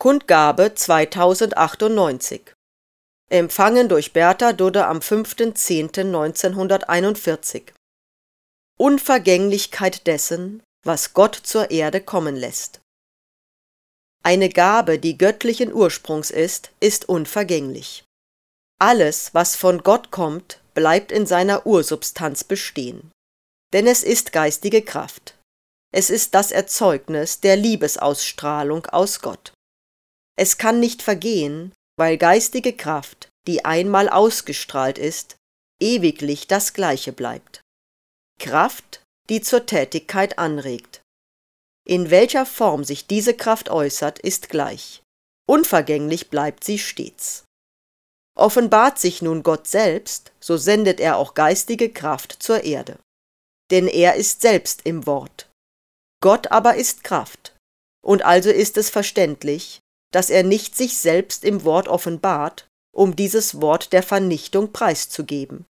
Kundgabe 2098. Empfangen durch Bertha Dudde am 5.10.1941. Unvergänglichkeit dessen, was Gott zur Erde kommen lässt. Eine Gabe, die göttlichen Ursprungs ist unvergänglich. Alles, was von Gott kommt, bleibt in seiner Ursubstanz bestehen. Denn es ist geistige Kraft. Es ist das Erzeugnis der Liebesausstrahlung aus Gott. Es kann nicht vergehen, weil geistige Kraft, die einmal ausgestrahlt ist, ewiglich das Gleiche bleibt. Kraft, die zur Tätigkeit anregt. In welcher Form sich diese Kraft äußert, ist gleich. Unvergänglich bleibt sie stets. Offenbart sich nun Gott selbst, so sendet er auch geistige Kraft zur Erde. Denn er ist selbst im Wort. Gott aber ist Kraft. Und also ist es verständlich, dass er nicht sich selbst im Wort offenbart, um dieses Wort der Vernichtung preiszugeben.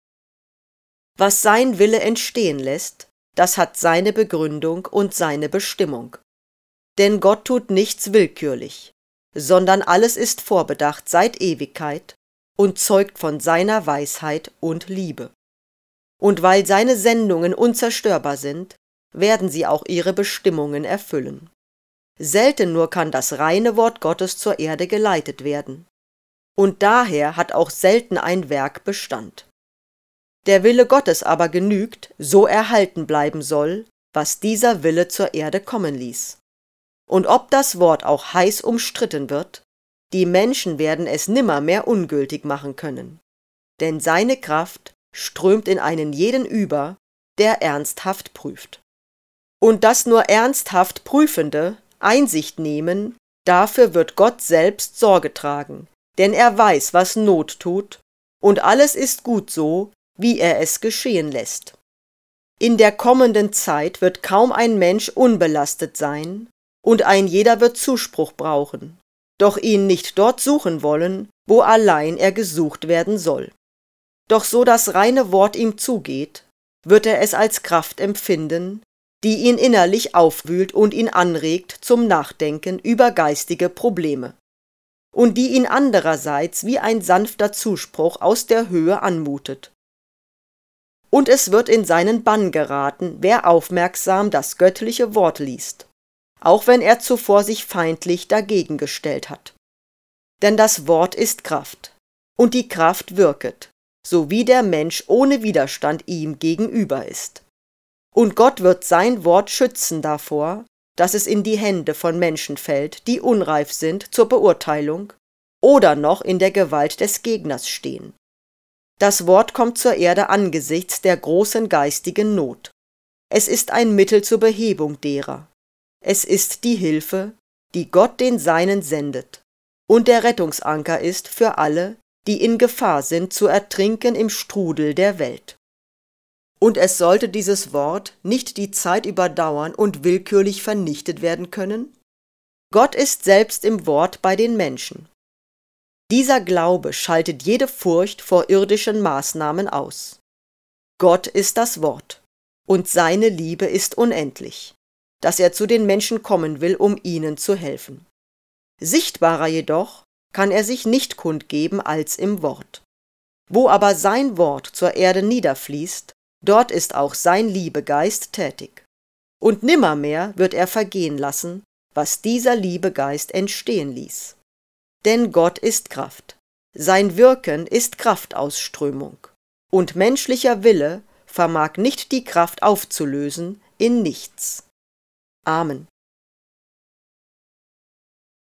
Was sein Wille entstehen lässt, das hat seine Begründung und seine Bestimmung. Denn Gott tut nichts willkürlich, sondern alles ist vorbedacht seit Ewigkeit und zeugt von seiner Weisheit und Liebe. Und weil seine Sendungen unzerstörbar sind, werden sie auch ihre Bestimmungen erfüllen. Selten nur kann das reine Wort Gottes zur Erde geleitet werden. Und daher hat auch selten ein Werk Bestand. Der Wille Gottes aber genügt, so erhalten bleiben soll, was dieser Wille zur Erde kommen ließ. Und ob das Wort auch heiß umstritten wird, die Menschen werden es nimmermehr ungültig machen können. Denn seine Kraft strömt in einen jeden über, der ernsthaft prüft. Und dass nur ernsthaft Prüfende Einsicht nehmen, dafür wird Gott selbst Sorge tragen, denn er weiß, was Not tut, und alles ist gut so, wie er es geschehen lässt. In der kommenden Zeit wird kaum ein Mensch unbelastet sein, und ein jeder wird Zuspruch brauchen, doch ihn nicht dort suchen wollen, wo allein er gesucht werden soll. Doch so das reine Wort ihm zugeht, wird er es als Kraft empfinden, die ihn innerlich aufwühlt und ihn anregt zum Nachdenken über geistige Probleme, und die ihn andererseits wie ein sanfter Zuspruch aus der Höhe anmutet. Und es wird in seinen Bann geraten, wer aufmerksam das göttliche Wort liest, auch wenn er zuvor sich feindlich dagegen gestellt hat. Denn das Wort ist Kraft, und die Kraft wirket, so wie der Mensch ohne Widerstand ihm gegenüber ist. Und Gott wird sein Wort schützen davor, dass es in die Hände von Menschen fällt, die unreif sind zur Beurteilung oder noch in der Gewalt des Gegners stehen. Das Wort kommt zur Erde angesichts der großen geistigen Not. Es ist ein Mittel zur Behebung derer. Es ist die Hilfe, die Gott den Seinen sendet, und der Rettungsanker ist für alle, die in Gefahr sind, zu ertrinken im Strudel der Welt. Und es sollte dieses Wort nicht die Zeit überdauern und willkürlich vernichtet werden können? Gott ist selbst im Wort bei den Menschen. Dieser Glaube schaltet jede Furcht vor irdischen Maßnahmen aus. Gott ist das Wort, und seine Liebe ist unendlich, dass er zu den Menschen kommen will, um ihnen zu helfen. Sichtbarer jedoch kann er sich nicht kundgeben als im Wort. Wo aber sein Wort zur Erde niederfließt, dort ist auch sein Liebegeist tätig. Und nimmermehr wird er vergehen lassen, was dieser Liebegeist entstehen ließ. Denn Gott ist Kraft. Sein Wirken ist Kraftausströmung. Und menschlicher Wille vermag nicht die Kraft aufzulösen in nichts. Amen.